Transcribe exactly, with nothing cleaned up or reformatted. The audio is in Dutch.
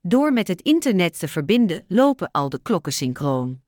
Door met het internet te verbinden lopen al de klokken synchroon.